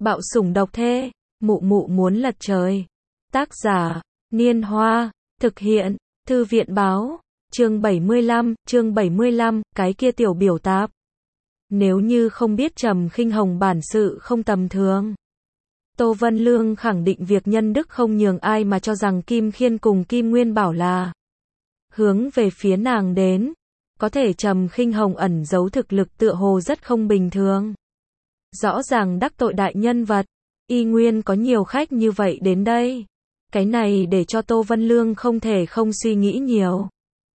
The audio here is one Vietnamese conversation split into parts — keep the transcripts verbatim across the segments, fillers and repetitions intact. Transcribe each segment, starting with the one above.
Bạo sủng độc thê, mụ mụ muốn lật trời. Tác giả, Niên Hoa, thực hiện, Thư viện Báo, chương bảy mươi lăm, chương bảy mươi lăm, cái kia tiểu biểu tạp. Nếu như không biết Trầm Khinh Hồng bản sự không tầm thường, Tô Vân Lương khẳng định việc nhân đức không nhường ai mà cho rằng Kim Khiên cùng Kim Nguyên Bảo là hướng về phía nàng đến. Có thể Trầm Khinh Hồng ẩn giấu thực lực tựa hồ rất không bình thường. Rõ ràng đắc tội đại nhân vật, y nguyên có nhiều khách như vậy đến đây. Cái này để cho Tô Vân Lương không thể không suy nghĩ nhiều.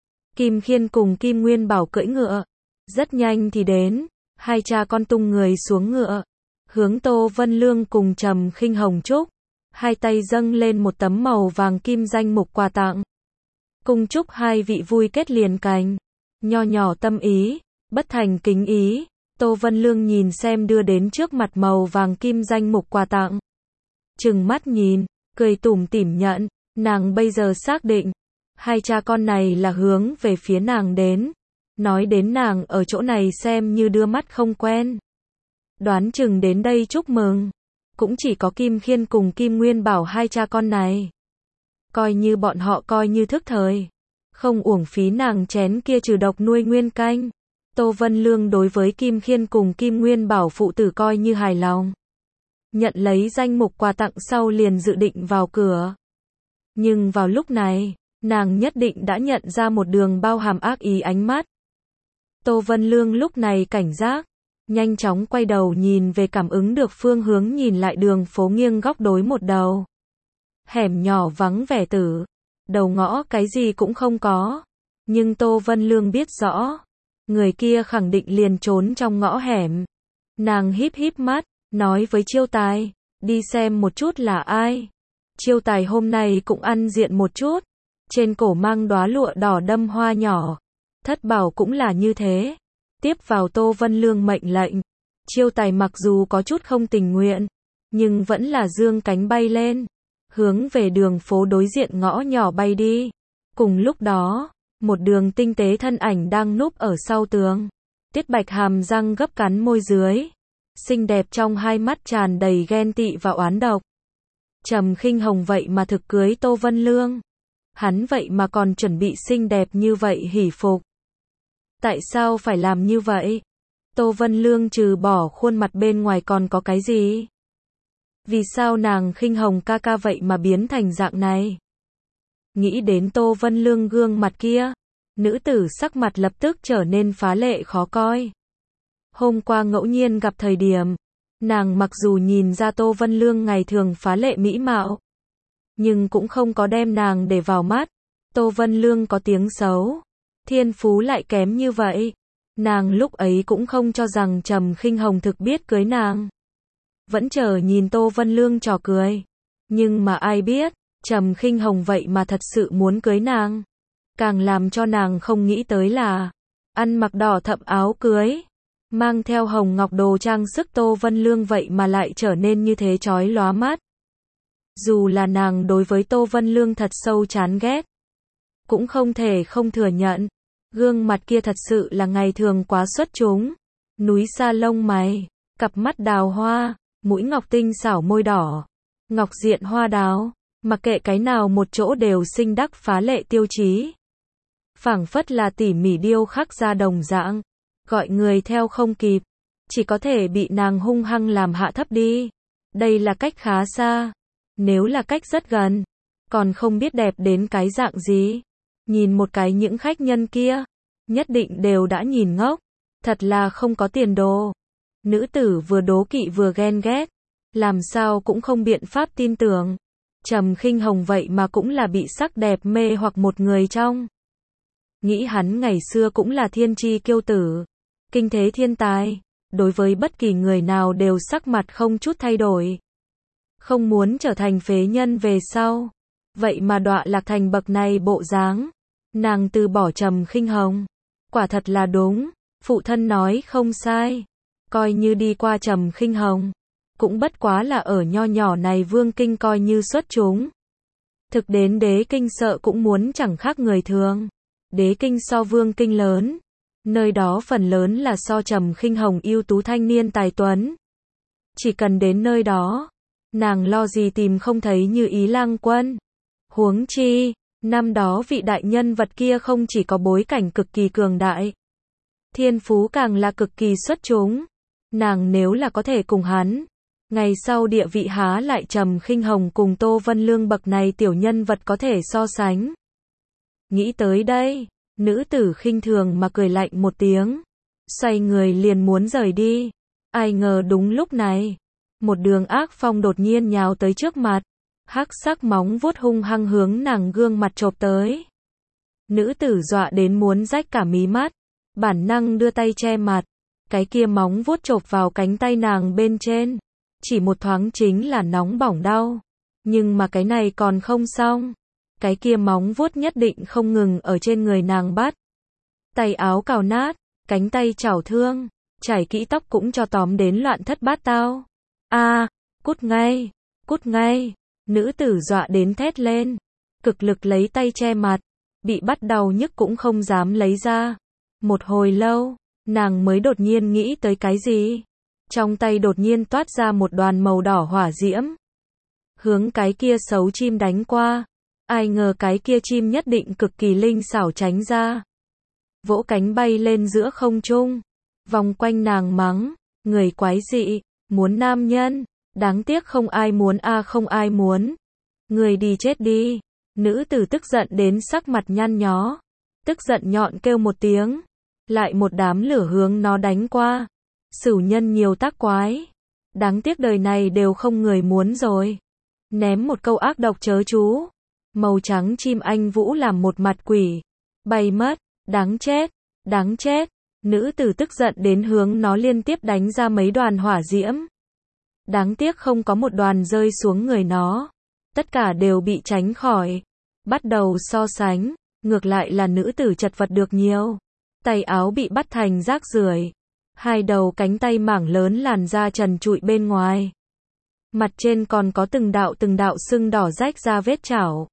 Kim Khiên cùng Kim Nguyên Bảo cưỡi ngựa, rất nhanh thì đến, hai cha con tung người xuống ngựa, hướng Tô Vân Lương cùng Trầm Khinh Hồng chúc, hai tay dâng lên một tấm màu vàng kim danh mục quà tặng. Cùng chúc hai vị vui kết liền cành, nho nhỏ tâm ý, bất thành kính ý. Tô Vân Lương nhìn xem đưa đến trước mặt màu vàng kim danh mục quà tặng, trừng mắt nhìn, cười tủm tỉm nhận, nàng bây giờ xác định, hai cha con này là hướng về phía nàng đến, nói đến nàng ở chỗ này xem như đưa mắt không quen. Đoán chừng đến đây chúc mừng, cũng chỉ có Kim Khiên cùng Kim Nguyên Bảo hai cha con này. Coi như bọn họ coi như thức thời, không uổng phí nàng chén kia trừ độc nuôi nguyên canh. Tô Vân Lương đối với Kim Khiên cùng Kim Nguyên Bảo phụ tử coi như hài lòng. Nhận lấy danh mục quà tặng sau liền dự định vào cửa. Nhưng vào lúc này, nàng nhất định đã nhận ra một đường bao hàm ác ý ánh mắt. Tô Vân Lương lúc này cảnh giác, nhanh chóng quay đầu nhìn về cảm ứng được phương hướng nhìn lại đường phố nghiêng góc đối một đầu. Hẻm nhỏ vắng vẻ tử, đầu ngõ cái gì cũng không có. Nhưng Tô Vân Lương biết rõ, người kia khẳng định liền trốn trong ngõ hẻm. Nàng híp híp mắt, nói với Chiêu Tài, đi xem một chút là ai. Chiêu Tài hôm nay cũng ăn diện một chút, trên cổ mang đóa lụa đỏ đâm hoa nhỏ. Thất bảo cũng là như thế. Tiếp vào Tô Vân Lương mệnh lệnh, Chiêu Tài mặc dù có chút không tình nguyện, nhưng vẫn là dương cánh bay lên, hướng về đường phố đối diện ngõ nhỏ bay đi. Cùng lúc đó, một đường tinh tế thân ảnh đang núp ở sau tường. Tiết Bạch hàm răng gấp cắn môi dưới, xinh đẹp trong hai mắt tràn đầy ghen tị và oán độc. Trầm Khinh Hồng vậy mà thực cưới Tô Vân Lương. Hắn vậy mà còn chuẩn bị xinh đẹp như vậy hỉ phục. Tại sao phải làm như vậy? Tô Vân Lương trừ bỏ khuôn mặt bên ngoài còn có cái gì? Vì sao nàng Khinh Hồng ca ca vậy mà biến thành dạng này? Nghĩ đến Tô Vân Lương gương mặt kia, nữ tử sắc mặt lập tức trở nên phá lệ khó coi. Hôm qua ngẫu nhiên gặp thời điểm, nàng mặc dù nhìn ra Tô Vân Lương ngày thường phá lệ mỹ mạo, nhưng cũng không có đem nàng để vào mắt. Tô Vân Lương có tiếng xấu, thiên phú lại kém như vậy. Nàng lúc ấy cũng không cho rằng Trầm Khinh Hồng thực biết cưới nàng. Vẫn chờ nhìn Tô Vân Lương trò cười. Nhưng mà ai biết, Trầm Khinh Hồng vậy mà thật sự muốn cưới nàng. Càng làm cho nàng không nghĩ tới là, ăn mặc đỏ thẫm áo cưới, mang theo hồng ngọc đồ trang sức Tô Vân Lương vậy mà lại trở nên như thế chói lóa mắt. Dù là nàng đối với Tô Vân Lương thật sâu chán ghét, cũng không thể không thừa nhận, gương mặt kia thật sự là ngày thường quá xuất chúng. Núi sa lông mày, cặp mắt đào hoa, mũi ngọc tinh xảo môi đỏ, ngọc diện hoa đào, mặc kệ cái nào một chỗ đều xinh đắc phá lệ tiêu chí. Phảng phất là tỉ mỉ điêu khắc ra đồng dạng, gọi người theo không kịp, chỉ có thể bị nàng hung hăng làm hạ thấp đi. Đây là cách khá xa, nếu là cách rất gần, còn không biết đẹp đến cái dạng gì. Nhìn một cái những khách nhân kia, nhất định đều đã nhìn ngốc, thật là không có tiền đồ. Nữ tử vừa đố kỵ vừa ghen ghét, làm sao cũng không biện pháp tin tưởng. Trầm Khinh Hồng vậy mà cũng là bị sắc đẹp mê hoặc một người trong. Nghĩ hắn ngày xưa cũng là thiên chi kiêu tử, kinh thế thiên tài, đối với bất kỳ người nào đều sắc mặt không chút thay đổi. Không muốn trở thành phế nhân về sau, vậy mà đọa lạc thành bậc này bộ dáng. Nàng từ bỏ Trầm Khinh Hồng, quả thật là đúng, phụ thân nói không sai. Coi như đi qua Trầm Khinh Hồng, cũng bất quá là ở nho nhỏ này vương kinh coi như xuất chúng. Thực đến đế kinh sợ cũng muốn chẳng khác người thường. Đế kinh so vương kinh lớn, nơi đó phần lớn là so Trầm Khinh Hồng ưu tú thanh niên tài tuấn. Chỉ cần đến nơi đó, nàng lo gì tìm không thấy Như Ý lang quân. Huống chi, năm đó vị đại nhân vật kia không chỉ có bối cảnh cực kỳ cường đại, thiên phú càng là cực kỳ xuất chúng. Nàng nếu là có thể cùng hắn, ngày sau địa vị há lại Trầm Khinh Hồng cùng Tô Vân Lương bậc này tiểu nhân vật có thể so sánh. Nghĩ tới đây, nữ tử khinh thường mà cười lạnh một tiếng, xoay người liền muốn rời đi. Ai ngờ đúng lúc này, một đường ác phong đột nhiên nhào tới trước mặt, hắc sắc móng vuốt hung hăng hướng nàng gương mặt chộp tới. Nữ tử dọa đến muốn rách cả mí mắt, bản năng đưa tay che mặt, cái kia móng vuốt chộp vào cánh tay nàng bên trên, chỉ một thoáng chính là nóng bỏng đau. Nhưng mà cái này còn không xong, cái kia móng vuốt nhất định không ngừng ở trên người nàng bắt. Tay áo cào nát, cánh tay chảo thương, chải kỹ tóc cũng cho tóm đến loạn thất bát tao. A, à, cút ngay, cút ngay, nữ tử dọa đến thét lên, cực lực lấy tay che mặt, bị bắt đau nhức cũng không dám lấy ra. Một hồi lâu, nàng mới đột nhiên nghĩ tới cái gì. Trong tay đột nhiên toát ra một đoàn màu đỏ hỏa diễm, hướng cái kia xấu chim đánh qua. Ai ngờ cái kia chim nhất định cực kỳ linh xảo tránh ra, vỗ cánh bay lên giữa không trung, vòng quanh nàng mắng, người quái dị, muốn nam nhân, đáng tiếc không ai muốn a à không ai muốn. Người đi chết đi. Nữ tử tức giận đến sắc mặt nhăn nhó, tức giận nhọn kêu một tiếng, lại một đám lửa hướng nó đánh qua. Sửu nhân nhiều tác quái, đáng tiếc đời này đều không người muốn rồi. Ném một câu ác độc chớ chú, màu trắng chim anh vũ làm một mặt quỷ, bay mất. Đáng chết, đáng chết. Nữ tử tức giận đến hướng nó liên tiếp đánh ra mấy đoàn hỏa diễm. Đáng tiếc không có một đoàn rơi xuống người nó, tất cả đều bị tránh khỏi. Bắt đầu so sánh, ngược lại là nữ tử chật vật được nhiều. Tay áo bị bắt thành rác rưởi, hai đầu cánh tay mảng lớn làn da trần trụi bên ngoài. Mặt trên còn có từng đạo từng đạo sưng đỏ rách ra vết chảo.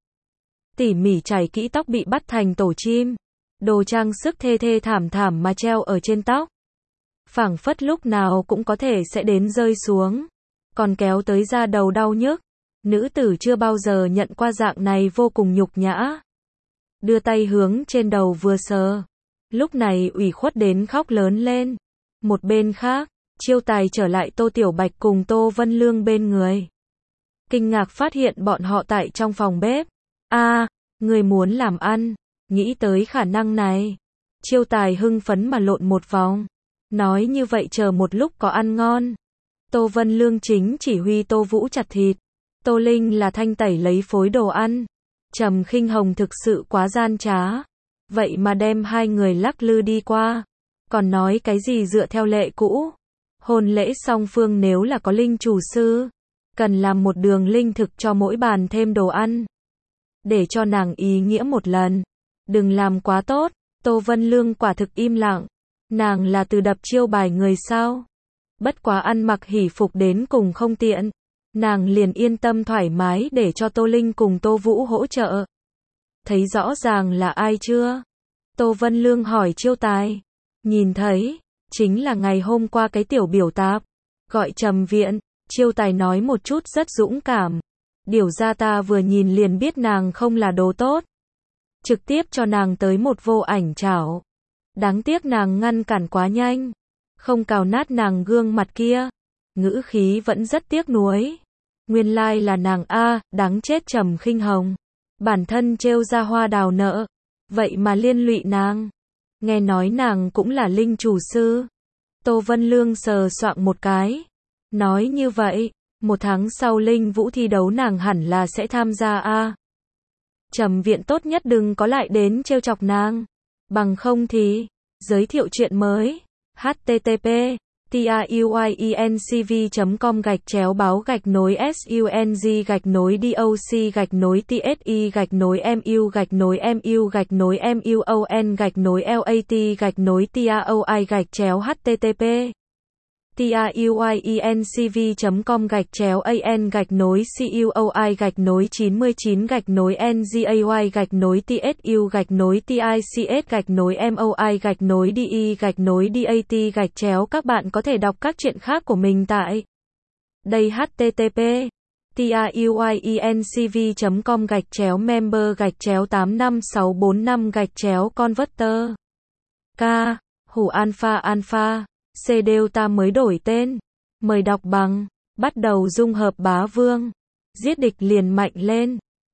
Tỉ mỉ chải kỹ tóc bị bắt thành tổ chim. Đồ trang sức thê thê thảm thảm mà treo ở trên tóc, phảng phất lúc nào cũng có thể sẽ đến rơi xuống, còn kéo tới da đầu đau nhức. Nữ tử chưa bao giờ nhận qua dạng này vô cùng nhục nhã, đưa tay hướng trên đầu vừa sờ, lúc này ủy khuất đến khóc lớn lên. Một bên khác, Chiêu Tài trở lại Tô Tiểu Bạch cùng Tô Vân Lương bên người, kinh ngạc phát hiện bọn họ tại trong phòng bếp. A, à, người muốn làm ăn. Nghĩ tới khả năng này, Chiêu Tài hưng phấn mà lộn một vòng, nói như vậy chờ một lúc có ăn ngon. Tô Vân Lương chính chỉ huy Tô Vũ chặt thịt, Tô Linh là thanh tẩy lấy phối đồ ăn. Trầm Khinh Hồng thực sự quá gian trá, vậy mà đem hai người lắc lư đi qua, còn nói cái gì dựa theo lệ cũ. Hôn lễ song phương nếu là có linh chủ sư, cần làm một đường linh thực cho mỗi bàn thêm đồ ăn, để cho nàng ý nghĩa một lần. Đừng làm quá tốt. Tô Vân Lương quả thực im lặng, nàng là từ đập chiêu bài người sao. Bất quá ăn mặc hỉ phục đến cùng không tiện, nàng liền yên tâm thoải mái để cho Tô Linh cùng Tô Vũ hỗ trợ. Thấy rõ ràng là ai chưa? Tô Vân Lương hỏi Chiêu Tài. Nhìn thấy, chính là ngày hôm qua cái tiểu biểu tạp, gọi Trầm Viện. Chiêu Tài nói một chút rất dũng cảm. Điều ra ta vừa nhìn liền biết nàng không là đồ tốt. Trực tiếp cho nàng tới một vô ảnh chảo. Đáng tiếc nàng ngăn cản quá nhanh, không cào nát nàng gương mặt kia. Ngữ khí vẫn rất tiếc nuối. Nguyên lai là nàng a, đáng chết Trầm Khinh Hồng. Bản thân trêu ra hoa đào nợ, vậy mà liên lụy nàng. Nghe nói nàng cũng là linh chủ sư. Tô Vân Lương sờ soạng một cái, nói như vậy, một tháng sau Linh Vũ thi đấu nàng hẳn là sẽ tham gia a. Trầm Viện tốt nhất đừng có lại đến trêu chọc nàng, bằng không thì giới thiệu chuyện mới. H T T P truyencv chấm com gạch chéo báo gạch nối sung gạch nối doc gạch nối tsi gạch nối mu gạch nối mu gạch nối muon gạch nối lat gạch nối taoi gạch chéo http truyencv chấm com gạch chéo an gạch nối cuoi gạch nối chín mươi chín gạch nối ngay gạch nối tsu gạch nối tics gạch nối moi gạch nối de gạch nối dat gạch chéo. Các bạn có thể đọc các chuyện khác của mình tại Đây http tiuincv chấm com gạch chéo member gạch chéo tám năm sáu bốn năm gạch chéo converter. K. Hủ alpha alpha. C. Delta mới đổi tên. Mời đọc bằng. Bắt đầu dung hợp bá vương. Giết địch liền mạnh lên.